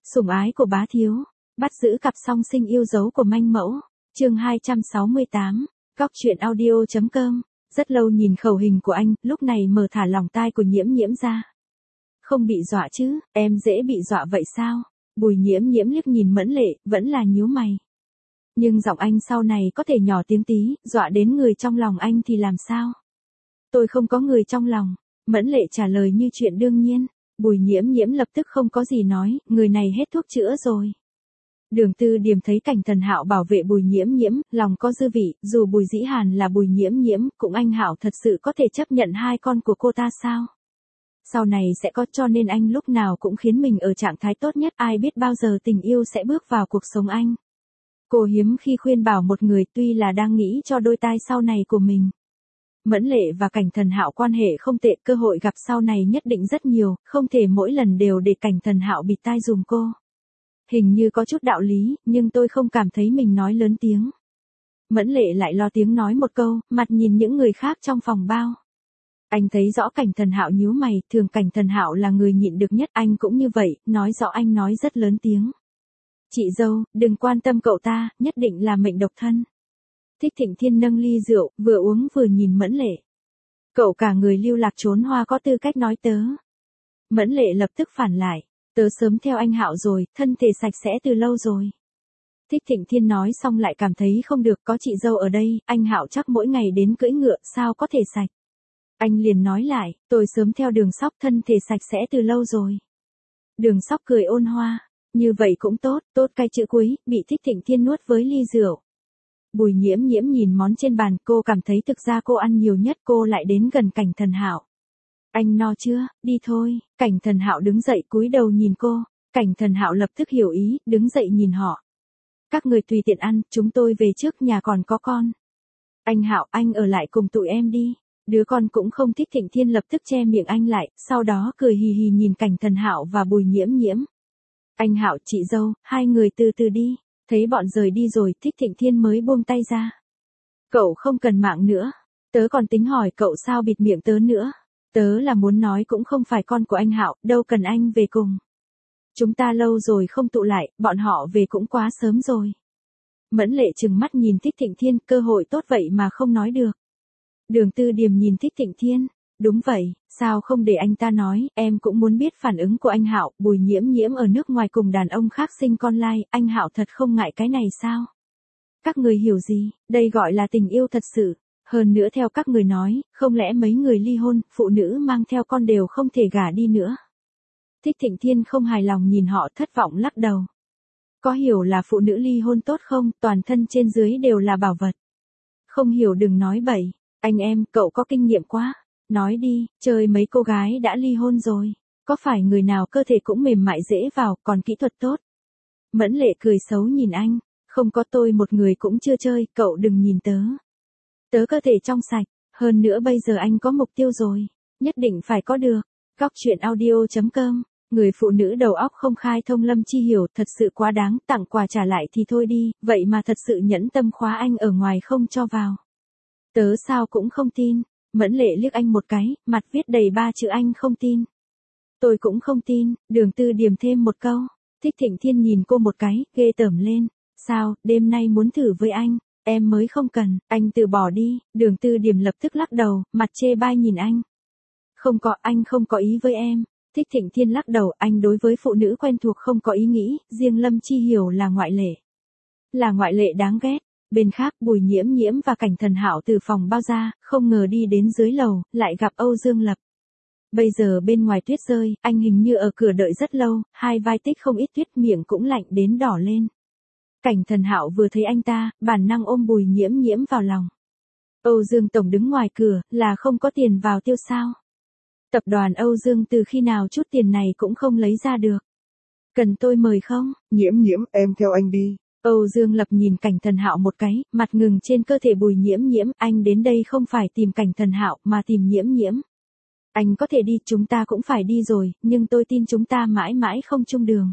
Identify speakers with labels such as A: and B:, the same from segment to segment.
A: Sủng ái của bá thiếu, bắt giữ cặp song sinh yêu dấu của manh mẫu, chương 268, góc truyện audio.com, rất lâu nhìn khẩu hình của anh, lúc này mở thả lòng tai của Nhiễm Nhiễm ra. Không bị dọa chứ, em dễ bị dọa vậy sao? Bùi Nhiễm Nhiễm liếc nhìn Mẫn Lệ, vẫn là nhíu mày. Nhưng giọng anh sau này có thể nhỏ tiếng tí, dọa đến người trong lòng anh thì làm sao? Tôi không có người trong lòng, Mẫn Lệ trả lời như chuyện đương nhiên. Bùi Nhiễm Nhiễm lập tức không có gì nói, người này hết thuốc chữa rồi. Đường Tư Điềm thấy cảnh Thần Hạo bảo vệ Bùi Nhiễm Nhiễm, lòng có dư vị, dù Bùi Dĩ Hàn là Bùi Nhiễm Nhiễm, cũng anh Hạo thật sự có thể chấp nhận hai con của cô ta sao? Sau này sẽ có, cho nên anh lúc nào cũng khiến mình ở trạng thái tốt nhất, ai biết bao giờ tình yêu sẽ bước vào cuộc sống anh. Cô hiếm khi khuyên bảo một người, tuy là đang nghĩ cho đôi tai sau này của mình. Mẫn Lệ và cảnh Thần Hạo quan hệ không tệ, cơ hội gặp sau này nhất định rất nhiều, không thể mỗi lần đều để cảnh Thần Hạo bịt tai dùm cô. Hình như có chút đạo lý, nhưng tôi không cảm thấy mình nói lớn tiếng. Mẫn Lệ lại lo tiếng nói một câu, mặt nhìn những người khác trong phòng bao. Anh thấy rõ cảnh Thần Hạo nhíu mày, thường cảnh Thần Hạo là người nhịn được nhất, anh cũng như vậy, nói rõ anh nói rất lớn tiếng. Chị dâu, đừng quan tâm cậu ta, nhất định là mệnh độc thân. Thích Thịnh Thiên nâng ly rượu, vừa uống vừa nhìn Mẫn Lệ. Cậu cả người lưu lạc trốn hoa có tư cách nói tớ. Mẫn Lệ lập tức phản lại, tớ sớm theo anh Hạo rồi, thân thể sạch sẽ từ lâu rồi. Thích Thịnh Thiên nói xong lại cảm thấy không được, có chị dâu ở đây, anh Hạo chắc mỗi ngày đến cưỡi ngựa, sao có thể sạch. Anh liền nói lại, tôi sớm theo Đường Sóc, thân thể sạch sẽ từ lâu rồi. Đường Sóc cười ôn hoa, như vậy cũng tốt, tốt cái chữ cuối, bị Thích Thịnh Thiên nuốt với ly rượu. Bùi Nhiễm Nhiễm nhìn món trên bàn, cô cảm thấy thực ra cô ăn nhiều nhất, cô lại đến gần cảnh Thần Hạo. Anh no chưa, đi thôi, cảnh Thần Hạo đứng dậy cúi đầu nhìn cô, cảnh Thần Hạo lập tức hiểu ý, đứng dậy nhìn họ. Các người tùy tiện ăn, chúng tôi về trước, nhà còn có con. Anh Hạo, anh ở lại cùng tụi em đi. Đứa con cũng không thích. Thịnh Thiên lập tức che miệng anh lại, sau đó cười hì hì nhìn cảnh Thần Hạo và Bùi Nhiễm Nhiễm. Anh Hạo, chị dâu, hai người từ từ đi. Thấy bọn rời đi rồi, Thích Thịnh Thiên mới buông tay ra. Cậu không cần mạng nữa. Tớ còn tính hỏi cậu sao bịt miệng tớ nữa. Tớ là muốn nói cũng không phải con của anh Hạo, đâu cần anh về cùng. Chúng ta lâu rồi không tụ lại, bọn họ về cũng quá sớm rồi. Mẫn Lệ trừng mắt nhìn Thích Thịnh Thiên, cơ hội tốt vậy mà không nói được. Đường Tư Điềm nhìn Thích Thịnh Thiên, đúng vậy, sao không để anh ta nói, em cũng muốn biết phản ứng của anh Hạo. Bùi Nhiễm Nhiễm ở nước ngoài cùng đàn ông khác sinh con lai, anh Hạo thật không ngại cái này sao? Các người hiểu gì, đây gọi là tình yêu thật sự. Hơn nữa theo các người nói, không lẽ mấy người ly hôn, phụ nữ mang theo con đều không thể gả đi nữa? Thích Thịnh Thiên không hài lòng nhìn họ, thất vọng lắc đầu. Có hiểu là phụ nữ ly hôn tốt không, toàn thân trên dưới đều là bảo vật. Không hiểu đừng nói bậy. Anh em, cậu có kinh nghiệm quá. Nói đi, chơi mấy cô gái đã ly hôn rồi. Có phải người nào cơ thể cũng mềm mại dễ vào, còn kỹ thuật tốt? Mẫn Lệ cười xấu nhìn anh. Không có, tôi một người cũng chưa chơi, cậu đừng nhìn tớ. Tớ cơ thể trong sạch, hơn nữa bây giờ anh có mục tiêu rồi. Nhất định phải có được. Góc truyện audio.com. Người phụ nữ đầu óc không khai thông Lâm Chi Hiểu thật sự quá đáng, tặng quà trả lại thì thôi đi, vậy mà thật sự nhẫn tâm khóa anh ở ngoài không cho vào. Tớ sao cũng không tin. Mẫn Lệ liếc anh một cái, mặt viết đầy 3 chữ anh không tin. Tôi cũng không tin. Đường Tư Điềm thêm một câu. Thích Thịnh Thiên nhìn cô một cái, ghê tởm lên. Sao, đêm nay muốn thử với anh? Em mới không cần, anh từ bỏ đi. Đường Tư Điềm lập tức lắc đầu, mặt chê bai nhìn anh. Không có, anh không có ý với em. Thích Thịnh Thiên lắc đầu, anh đối với phụ nữ quen thuộc không có ý nghĩ, riêng Lâm Chi Hiểu là ngoại lệ. Là ngoại lệ đáng ghét. Bên khác, Bùi Nhiễm Nhiễm và cảnh Thần Hạo từ phòng bao ra, không ngờ đi đến dưới lầu, lại gặp Âu Dương Lập. Bây giờ bên ngoài tuyết rơi, anh hình như ở cửa đợi rất lâu, hai vai tích không ít tuyết, miệng cũng lạnh đến đỏ lên. Cảnh Thần Hạo vừa thấy anh ta, bản năng ôm Bùi Nhiễm Nhiễm vào lòng. Âu Dương tổng đứng ngoài cửa, là không có tiền vào tiêu sao? Tập đoàn Âu Dương từ khi nào chút tiền này cũng không lấy ra được. Cần tôi mời không?
B: Nhiễm Nhiễm, em theo anh đi.
A: Âu Dương Lập nhìn cảnh Thần Hạo một cái, mặt ngừng trên cơ thể Bùi Nhiễm Nhiễm, anh đến đây không phải tìm cảnh Thần Hạo mà tìm Nhiễm Nhiễm. Anh có thể đi, chúng ta cũng phải đi rồi, nhưng tôi tin chúng ta mãi mãi không chung đường.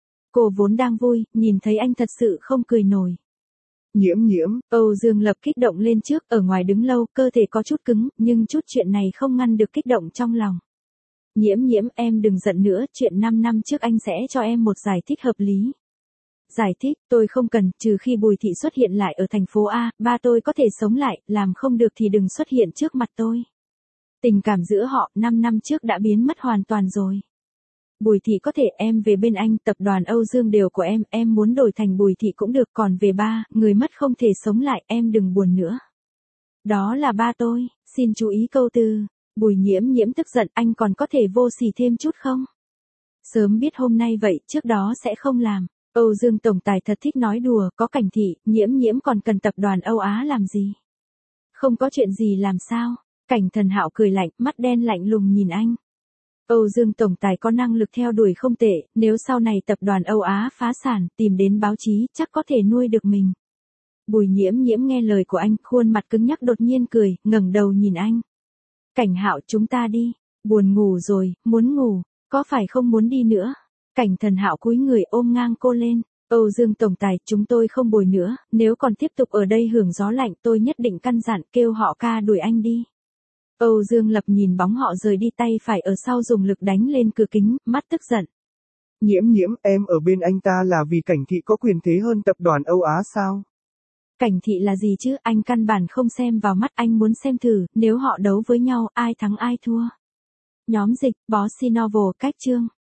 A: Cô vốn đang vui, nhìn thấy anh thật sự không cười nổi.
B: Nhiễm Nhiễm,
A: Âu Dương Lập kích động lên trước, ở ngoài đứng lâu, cơ thể có chút cứng, nhưng chút chuyện này không ngăn được kích động trong lòng. Nhiễm nhiễm, em đừng giận nữa, chuyện 5 năm trước anh sẽ cho em một giải thích hợp lý. Giải thích, tôi không cần, trừ khi Bùi Thị xuất hiện lại ở thành phố A, ba tôi có thể sống lại, làm không được thì đừng xuất hiện trước mặt tôi. Tình cảm giữa họ, 5 năm trước đã biến mất hoàn toàn rồi. Bùi Thị có thể, em về bên anh, tập đoàn Âu Dương đều của em muốn đổi thành Bùi Thị cũng được, còn về ba, người mất không thể sống lại, em đừng buồn nữa. Đó là ba tôi, xin chú ý câu từ. Bùi nhiễm nhiễm tức giận, anh còn có thể vô sỉ thêm chút không? Sớm biết hôm nay vậy, trước đó sẽ không làm. Âu Dương tổng tài thật thích nói đùa, có Cảnh Thị, nhiễm nhiễm còn cần tập đoàn Âu Á làm gì? Không có chuyện gì làm sao? Cảnh Thần Hạo cười lạnh, mắt đen lạnh lùng nhìn anh. Âu Dương tổng tài có năng lực theo đuổi không tệ, nếu sau này tập đoàn Âu Á phá sản, tìm đến báo chí, chắc có thể nuôi được mình. Bùi nhiễm nhiễm nghe lời của anh, khuôn mặt cứng nhắc đột nhiên cười, ngẩng đầu nhìn anh. Cảnh Hạo, chúng ta đi. Buồn ngủ rồi, muốn ngủ, có phải không muốn đi nữa? Cảnh Thần Hạo cúi người ôm ngang cô lên. Âu Dương tổng tài, chúng tôi không bồi nữa, nếu còn tiếp tục ở đây hưởng gió lạnh tôi nhất định căn dặn kêu họ ca đuổi anh đi. Âu Dương Lập nhìn bóng họ rời đi, tay phải ở sau dùng lực đánh lên cửa kính, mắt tức giận.
B: Nhiễm nhiễm, em ở bên anh ta là vì Cảnh Thị có quyền thế hơn tập đoàn Âu Á sao?
A: Cảnh Thị là gì chứ, anh căn bản không xem vào mắt, anh muốn xem thử, nếu họ đấu với nhau, ai thắng ai thua. Nhóm dịch, Bossy Novel, cách chương.